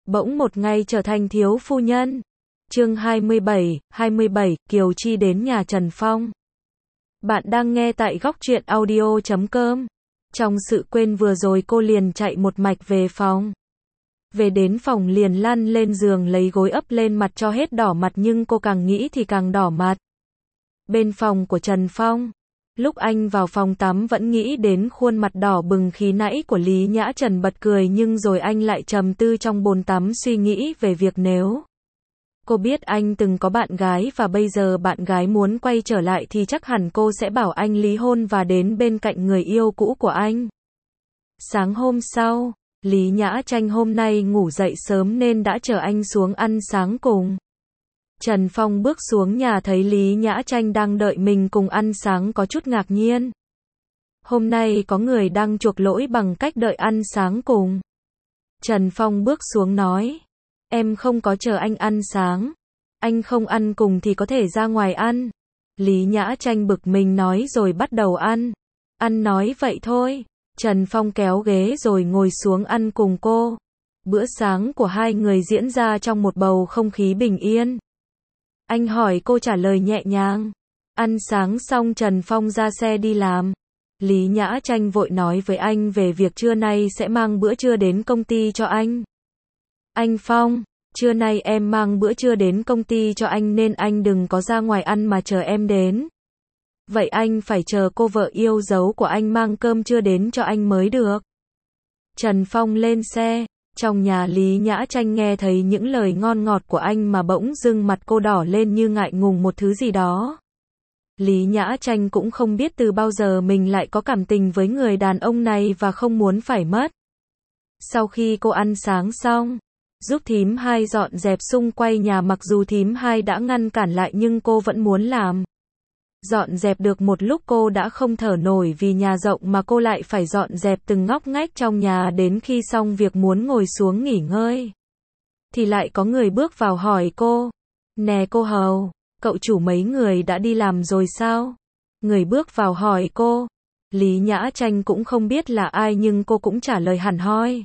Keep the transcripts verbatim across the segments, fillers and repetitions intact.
bỗng một ngày trở thành thiếu phu nhân. Chương hai mươi bảy, hai mươi bảy, Kiều Chi đến nhà Trần Phong. Bạn đang nghe tại góc truyện audio chấm com. Trong sự quên vừa rồi cô liền chạy một mạch về phòng. Về đến phòng liền lăn lên giường lấy gối ấp lên mặt cho hết đỏ mặt, nhưng cô càng nghĩ thì càng đỏ mặt. Bên phòng của Trần Phong, lúc anh vào phòng tắm vẫn nghĩ đến khuôn mặt đỏ bừng khi nãy của Lý Nhã Trần, bật cười, nhưng rồi anh lại trầm tư trong bồn tắm suy nghĩ về việc nếu cô biết anh từng có bạn gái và bây giờ bạn gái muốn quay trở lại thì chắc hẳn cô sẽ bảo anh ly hôn và đến bên cạnh người yêu cũ của anh. Sáng hôm sau, Lý Nhã Tranh hôm nay ngủ dậy sớm nên đã chờ anh xuống ăn sáng cùng. Trần Phong bước xuống nhà thấy Lý Nhã Tranh đang đợi mình cùng ăn sáng có chút ngạc nhiên. Hôm nay có người đang chuộc lỗi bằng cách đợi ăn sáng cùng. Trần Phong bước xuống nói, em không có chờ anh ăn sáng. Anh không ăn cùng thì có thể ra ngoài ăn. Lý Nhã Tranh bực mình nói rồi bắt đầu ăn. Ăn nói vậy thôi. Trần Phong kéo ghế rồi ngồi xuống ăn cùng cô. Bữa sáng của hai người diễn ra trong một bầu không khí bình yên. Anh hỏi, cô trả lời nhẹ nhàng. Ăn sáng xong Trần Phong ra xe đi làm. Lý Nhã Tranh vội nói với anh về việc trưa nay sẽ mang bữa trưa đến công ty cho anh. Anh Phong, trưa nay em mang bữa trưa đến công ty cho anh nên anh đừng có ra ngoài ăn mà chờ em đến. Vậy anh phải chờ cô vợ yêu dấu của anh mang cơm trưa đến cho anh mới được. Trần Phong lên xe. Trong nhà Lý Nhã Tranh nghe thấy những lời ngon ngọt của anh mà bỗng dưng mặt cô đỏ lên như ngại ngùng một thứ gì đó. Lý Nhã Tranh cũng không biết từ bao giờ mình lại có cảm tình với người đàn ông này và không muốn phải mất. Sau khi cô ăn sáng xong, giúp thím hai dọn dẹp xung quanh nhà, mặc dù thím hai đã ngăn cản lại nhưng cô vẫn muốn làm. Dọn dẹp được một lúc cô đã không thở nổi vì nhà rộng mà cô lại phải dọn dẹp từng ngóc ngách trong nhà, đến khi xong việc muốn ngồi xuống nghỉ ngơi thì lại có người bước vào hỏi cô, nè cô Hầu, cậu chủ mấy người đã đi làm rồi sao? Người bước vào hỏi cô. Lý Nhã Tranh cũng không biết là ai nhưng cô cũng trả lời hẳn hoi.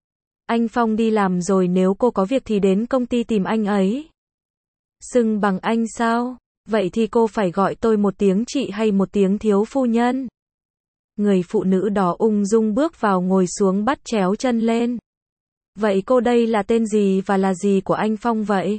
Anh Phong đi làm rồi, nếu cô có việc thì đến công ty tìm anh ấy. Xưng bằng anh sao? Vậy thì cô phải gọi tôi một tiếng chị hay một tiếng thiếu phu nhân. Người phụ nữ đó ung dung bước vào ngồi xuống bắt chéo chân lên. Vậy cô đây là tên gì và là gì của anh Phong vậy?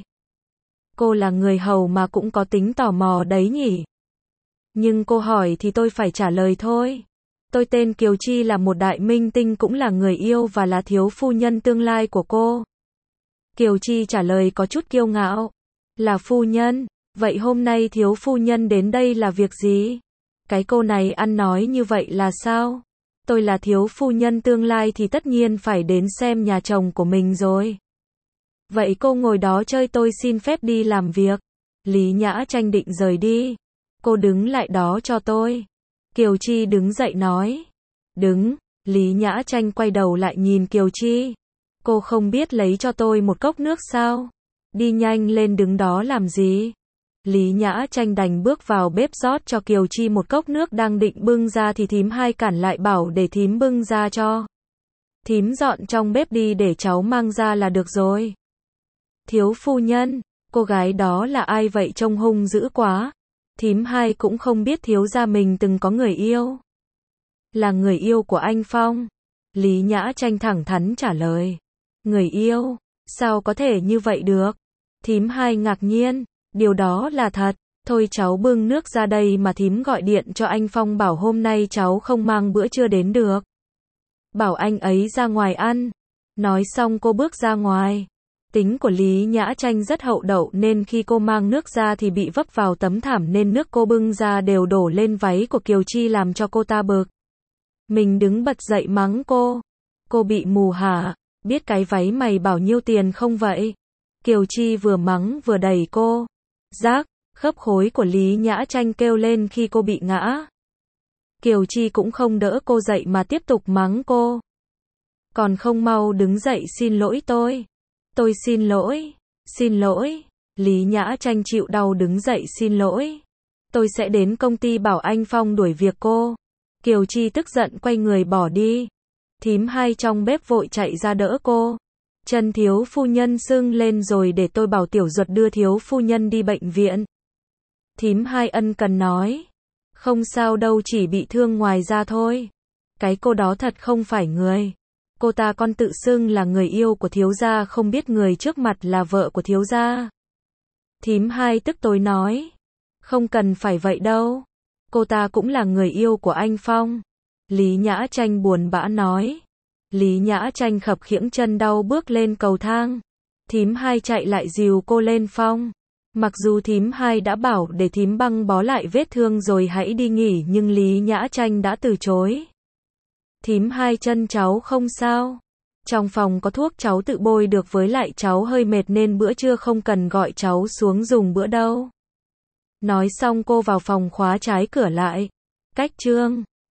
Cô là người hầu mà cũng có tính tò mò đấy nhỉ? Nhưng cô hỏi thì tôi phải trả lời thôi. Tôi tên Kiều Chi, là một đại minh tinh, cũng là người yêu và là thiếu phu nhân tương lai của cô. Kiều Chi trả lời có chút kiêu ngạo. Là phu nhân? Vậy hôm nay thiếu phu nhân đến đây là việc gì? Cái cô này ăn nói như vậy là sao? Tôi là thiếu phu nhân tương lai thì tất nhiên phải đến xem nhà chồng của mình rồi. Vậy cô ngồi đó chơi, tôi xin phép đi làm việc. Lý Nhã Tranh định rời đi. Cô đứng lại đó cho tôi. Kiều Chi đứng dậy nói. Đứng. Lý Nhã Tranh quay đầu lại nhìn Kiều Chi. Cô không biết lấy cho tôi một cốc nước sao? Đi nhanh lên, đứng đó làm gì? Lý Nhã Tranh đành bước vào bếp rót cho Kiều Chi một cốc nước, đang định bưng ra thì thím hai cản lại, bảo để thím bưng ra cho. Thím dọn trong bếp đi để cháu mang ra là được rồi. Thiếu phu nhân, cô gái đó là ai vậy, trông hung dữ quá. Thím hai cũng không biết thiếu gia mình từng có người yêu. Là người yêu của anh Phong. Lý Nhã Tranh thẳng thắn trả lời. Người yêu? Sao có thể như vậy được? Thím hai ngạc nhiên. Điều đó là thật. Thôi cháu bưng nước ra đây mà thím gọi điện cho anh Phong bảo hôm nay cháu không mang bữa trưa đến được. Bảo anh ấy ra ngoài ăn. Nói xong cô bước ra ngoài. Tính của Lý Nhã Tranh rất hậu đậu nên khi cô mang nước ra thì bị vấp vào tấm thảm nên nước cô bưng ra đều đổ lên váy của Kiều Chi làm cho cô ta bực. Mình đứng bật dậy mắng cô. Cô bị mù hả? Biết cái váy mày bảo nhiêu tiền không vậy? Kiều Chi vừa mắng vừa đẩy cô. Rác, khớp khối của Lý Nhã Tranh kêu lên khi cô bị ngã. Kiều Chi cũng không đỡ cô dậy mà tiếp tục mắng cô. Còn không mau đứng dậy xin lỗi tôi. Tôi xin lỗi. Xin lỗi. Lý Nhã Tranh chịu đau đứng dậy xin lỗi. Tôi sẽ đến công ty bảo anh Phong đuổi việc cô. Kiều Chi tức giận quay người bỏ đi. Thím hai trong bếp vội chạy ra đỡ cô. Chân thiếu phu nhân sưng lên rồi để tôi bảo tiểu Duật đưa thiếu phu nhân đi bệnh viện. Thím Hai ân cần nói. Không sao đâu, chỉ bị thương ngoài da thôi. Cái cô đó thật không phải người. Cô ta còn tự xưng là người yêu của thiếu gia, không biết người trước mặt là vợ của thiếu gia. Thím Hai tức tối nói. Không cần phải vậy đâu. Cô ta cũng là người yêu của anh Phong. Lý Nhã Tranh buồn bã nói. Lý Nhã Tranh khập khiễng chân đau bước lên cầu thang. Thím Hai chạy lại dìu cô lên phòng. Mặc dù thím Hai đã bảo để thím băng bó lại vết thương rồi hãy đi nghỉ, nhưng Lý Nhã Tranh đã từ chối. Thím Hai, chân cháu không sao. Trong phòng có thuốc cháu tự bôi được, với lại cháu hơi mệt nên bữa trưa không cần gọi cháu xuống dùng bữa đâu. Nói xong cô vào phòng khóa trái cửa lại. Cách chương